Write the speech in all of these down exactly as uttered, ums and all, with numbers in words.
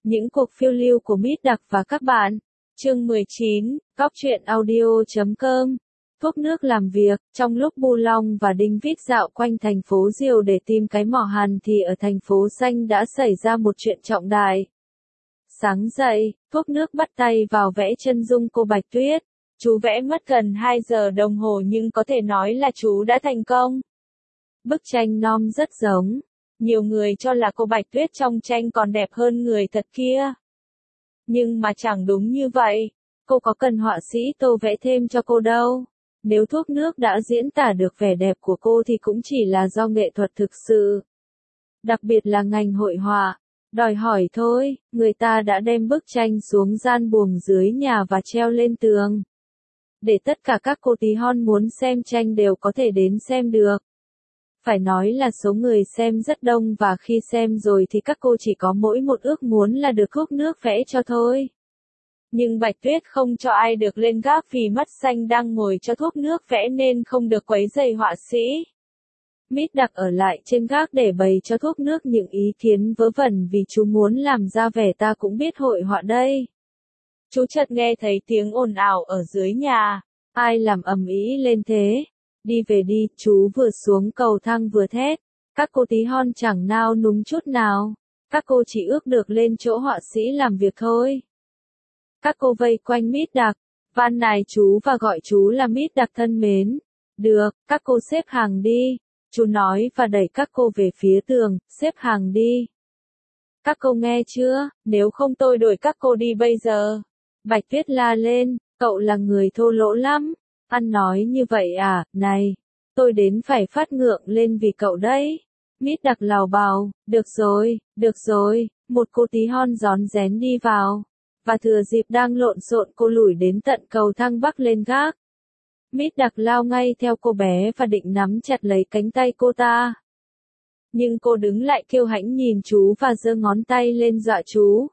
Những cuộc phiêu lưu của Mít Đặc và các bạn. Chương mười chín, Cóc truyện audio chấm com. Thuốc nước làm việc. Trong lúc Bu Long và Đinh Vít dạo quanh thành phố Diều để tìm cái mỏ hàn thì ở thành phố Xanh đã xảy ra một chuyện trọng đại. Sáng dậy, thuốc nước bắt tay vào vẽ chân dung cô Bạch Tuyết. Chú vẽ mất gần hai giờ đồng hồ nhưng có thể nói là chú đã thành công. Bức tranh non rất giống. Nhiều người cho là cô Bạch Tuyết trong tranh còn đẹp hơn người thật kia. Nhưng mà chẳng đúng như vậy. Cô có cần họa sĩ tô vẽ thêm cho cô đâu. Nếu thuốc nước đã diễn tả được vẻ đẹp của cô thì cũng chỉ là do nghệ thuật thực sự. Đặc biệt là ngành hội họa. Đòi hỏi thôi, người ta đã đem bức tranh xuống gian buồng dưới nhà và treo lên tường. Để tất cả các cô tí hon muốn xem tranh đều có thể đến xem được. Phải nói là số người xem rất đông và khi xem rồi thì các cô chỉ có mỗi một ước muốn là được thuốc nước vẽ cho thôi. Nhưng Bạch Tuyết không cho ai được lên gác vì Mắt Xanh đang ngồi cho thuốc nước vẽ nên không được quấy rầy họa sĩ. Mít Đặc ở lại trên gác để bày cho thuốc nước những ý kiến vớ vẩn vì chú muốn làm ra vẻ ta cũng biết hội họa đây. Chú chợt nghe thấy tiếng ồn ào ở dưới nhà. Ai làm ầm ĩ lên thế? Đi về đi, chú vừa xuống cầu thang vừa thét. Các cô tí hon chẳng nao núng chút nào. Các cô chỉ ước được lên chỗ họa sĩ làm việc thôi. Các cô vây quanh Mít Đặc, van nài chú và gọi chú là Mít Đặc thân mến. Được, các cô xếp hàng đi. Chú nói và đẩy các cô về phía tường, xếp hàng đi. Các cô nghe chưa, nếu không tôi đuổi các cô đi bây giờ. Bạch Tuyết la lên, cậu là người thô lỗ lắm. Ăn nói như vậy à, này, tôi đến phải phát ngượng lên vì cậu đấy. Mít Đặc lào bào, được rồi, được rồi, một cô tí hon rón rén đi vào. Và thừa dịp đang lộn xộn cô lủi đến tận cầu thang bắc lên gác. Mít Đặc lao ngay theo cô bé và định nắm chặt lấy cánh tay cô ta. Nhưng cô đứng lại kiêu hãnh nhìn chú và giơ ngón tay lên dọa chú.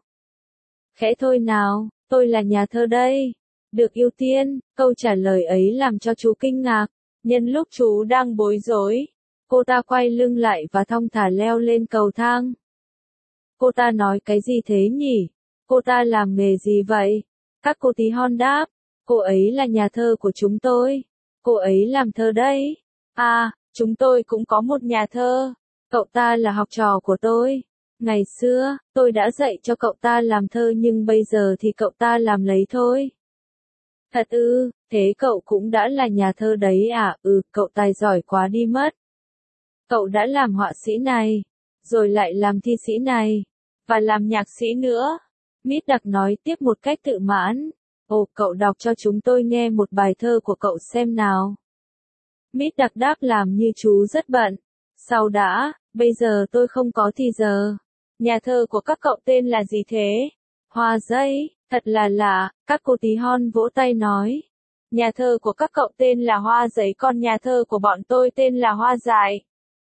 Khẽ thôi nào, tôi là nhà thơ đây. Được ưu tiên, câu trả lời ấy làm cho chú kinh ngạc. Nhân lúc chú đang bối rối, cô ta quay lưng lại và thong thả leo lên cầu thang. Cô ta nói cái gì thế nhỉ? Cô ta làm nghề gì vậy? Các cô tí hon đáp. Cô ấy là nhà thơ của chúng tôi. Cô ấy làm thơ đấy. À, chúng tôi cũng có một nhà thơ. Cậu ta là học trò của tôi. Ngày xưa, tôi đã dạy cho cậu ta làm thơ nhưng bây giờ thì cậu ta làm lấy thôi. Thật ư, thế cậu cũng đã là nhà thơ đấy à? Ừ, cậu tài giỏi quá đi mất. Cậu đã làm họa sĩ này, rồi lại làm thi sĩ này, và làm nhạc sĩ nữa. Mít Đặc nói tiếp một cách tự mãn. Ồ, cậu đọc cho chúng tôi nghe một bài thơ của cậu xem nào. Mít Đặc đáp làm như chú rất bận. Sau đã, bây giờ tôi không có thì giờ. Nhà thơ của các cậu tên là gì thế? Hoa Giấy, thật là lạ, các cô tí hon vỗ tay nói. Nhà thơ của các cậu tên là Hoa Giấy còn nhà thơ của bọn tôi tên là Hoa Dài.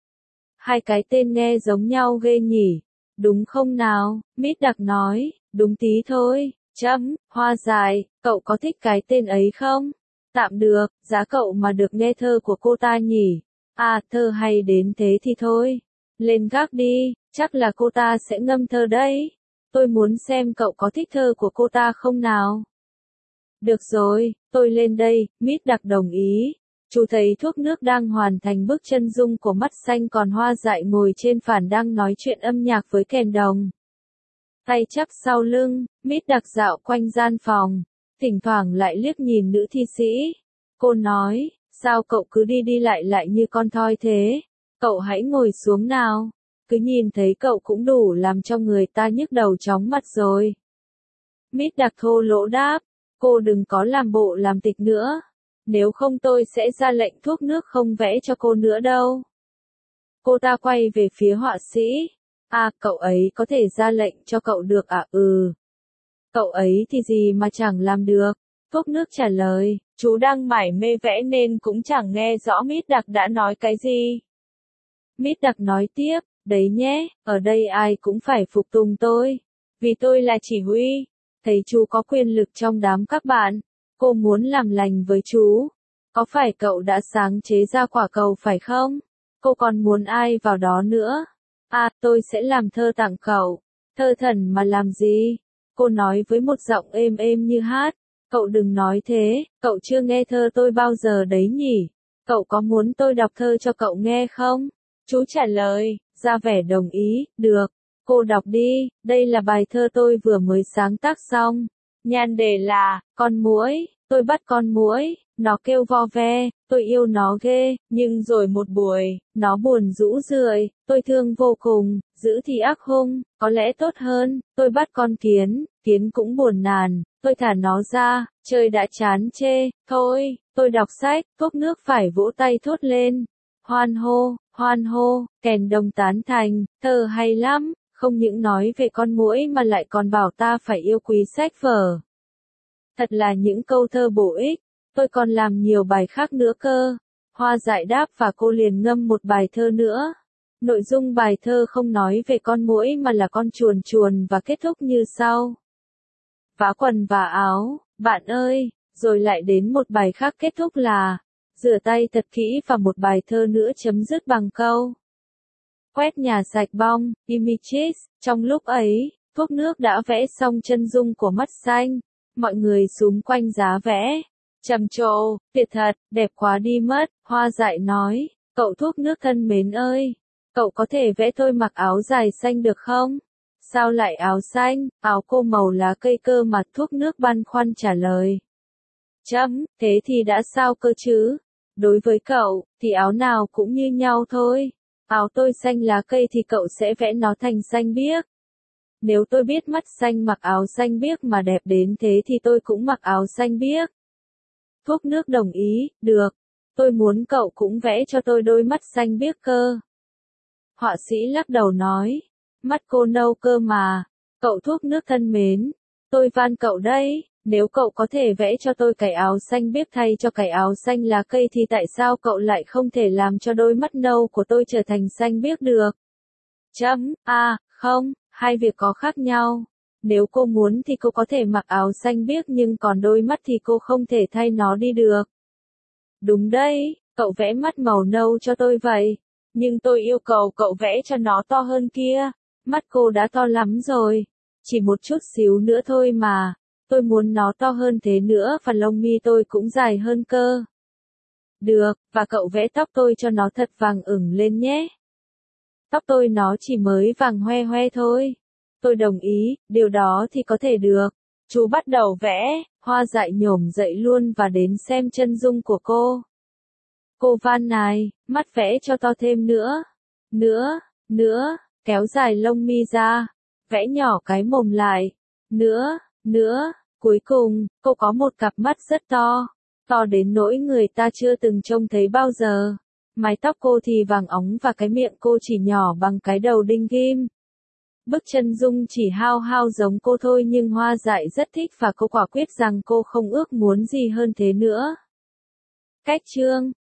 Hai cái tên nghe giống nhau ghê nhỉ, đúng không nào? Mít Đặc nói, đúng tí thôi, chấm, Hoa Dài, cậu có thích cái tên ấy không? Tạm được, giá cậu mà được nghe thơ của cô ta nhỉ. À, thơ hay đến thế thì thôi. Lên gác đi, chắc là cô ta sẽ ngâm thơ đấy. Tôi muốn xem cậu có thích thơ của cô ta không nào. Được rồi, tôi lên đây, Mít Đặc đồng ý. Chú thấy thuốc nước đang hoàn thành bức chân dung của Mắt Xanh còn Hoa Dại ngồi trên phản đang nói chuyện âm nhạc với kèn đồng. Tay chắp sau lưng, Mít Đặc dạo quanh gian phòng, thỉnh thoảng lại liếc nhìn nữ thi sĩ. Cô nói, sao cậu cứ đi đi lại lại như con thoi thế? Cậu hãy ngồi xuống nào. Cứ nhìn thấy cậu cũng đủ làm cho người ta nhức đầu chóng mặt rồi. Mít Đặc thô lỗ đáp, cô đừng có làm bộ làm tịch nữa. Nếu không tôi sẽ ra lệnh thuốc nước không vẽ cho cô nữa đâu. Cô ta quay về phía họa sĩ. À, cậu ấy có thể ra lệnh cho cậu được à? Ừ. Cậu ấy thì gì mà chẳng làm được. Thuốc nước trả lời, chú đang mải mê vẽ nên cũng chẳng nghe rõ Mít Đặc đã nói cái gì. Mít Đặc nói tiếp, đấy nhé, ở đây ai cũng phải phục tùng tôi. Vì tôi là chỉ huy. Thấy chú có quyền lực trong đám các bạn. Cô muốn làm lành với chú. Có phải cậu đã sáng chế ra quả cầu phải không? Cô còn muốn ai vào đó nữa? À, tôi sẽ làm thơ tặng cậu. Thơ thần mà làm gì? Cô nói với một giọng êm êm như hát. Cậu đừng nói thế, cậu chưa nghe thơ tôi bao giờ đấy nhỉ? Cậu có muốn tôi đọc thơ cho cậu nghe không? Chú trả lời, ra vẻ đồng ý, được. Cô đọc đi, đây là bài thơ tôi vừa mới sáng tác xong. Nhan đề là, con muỗi, tôi bắt con muỗi, nó kêu vo ve, tôi yêu nó ghê, nhưng rồi một buổi, nó buồn rũ rượi, tôi thương vô cùng, giữ thì ác hung, có lẽ tốt hơn, tôi bắt con kiến, kiến cũng buồn nàn, tôi thả nó ra, trời đã chán chê, thôi, tôi đọc sách, cốc nước phải vỗ tay thốt lên. Hoan hô, hoan hô, kèn đồng tán thành, thơ hay lắm, không những nói về con muỗi mà lại còn bảo ta phải yêu quý sách vở. Thật là những câu thơ bổ ích, tôi còn làm nhiều bài khác nữa cơ. Hoa Dại đáp và cô liền ngâm một bài thơ nữa. Nội dung bài thơ không nói về con muỗi mà là con chuồn chuồn và kết thúc như sau. Vá quần và áo, bạn ơi, rồi lại đến một bài khác kết thúc là, rửa tay thật kỹ và một bài thơ nữa chấm dứt bằng câu. Quét nhà sạch bong, images, trong lúc ấy, thuốc nước đã vẽ xong chân dung của mắt xanh, mọi người xúm quanh giá vẽ. Trầm trồ, tuyệt thật, đẹp quá đi mất, Hoa Dại nói, cậu thuốc nước thân mến ơi, cậu có thể vẽ tôi mặc áo dài xanh được không? Sao lại áo xanh, áo cô màu lá cây cơ mà, thuốc nước băn khoăn trả lời. Chấm, thế thì đã sao cơ chứ? Đối với cậu, thì áo nào cũng như nhau thôi. Áo tôi xanh lá cây thì cậu sẽ vẽ nó thành xanh biếc. Nếu tôi biết mắt xanh mặc áo xanh biếc mà đẹp đến thế thì tôi cũng mặc áo xanh biếc. Thuốc nước đồng ý, được. Tôi muốn cậu cũng vẽ cho tôi đôi mắt xanh biếc cơ. Họa sĩ lắc đầu nói. Mắt cô nâu cơ mà. Cậu thuốc nước thân mến. Tôi van cậu đây, nếu cậu có thể vẽ cho tôi cái áo xanh biếc thay cho cái áo xanh lá cây thì tại sao cậu lại không thể làm cho đôi mắt nâu của tôi trở thành xanh biếc được? Chấm, à, không, hai việc có khác nhau. Nếu cô muốn thì cô có thể mặc áo xanh biếc nhưng còn đôi mắt thì cô không thể thay nó đi được. Đúng đấy, cậu vẽ mắt màu nâu cho tôi vậy. Nhưng tôi yêu cầu cậu vẽ cho nó to hơn kia. Mắt cô đã to lắm rồi. Chỉ một chút xíu nữa thôi mà. Tôi muốn nó to hơn thế nữa và lông mi tôi cũng dài hơn cơ. Được, và cậu vẽ tóc tôi cho nó thật vàng ửng lên nhé. Tóc tôi nó chỉ mới vàng hoe hoe thôi. Tôi đồng ý, điều đó thì có thể được. Chú bắt đầu vẽ, Hoa Dại nhổm dậy luôn và đến xem chân dung của cô. Cô van nài, mắt vẽ cho to thêm nữa. Nữa, nữa, kéo dài lông mi ra. Vẽ nhỏ cái mồm lại. Nữa, nữa, cuối cùng, cô có một cặp mắt rất to. To đến nỗi người ta chưa từng trông thấy bao giờ. Mái tóc cô thì vàng óng và cái miệng cô chỉ nhỏ bằng cái đầu đinh ghim. Bức chân dung chỉ hao hao giống cô thôi nhưng Hoa Dại rất thích và cô quả quyết rằng cô không ước muốn gì hơn thế nữa. Cách chương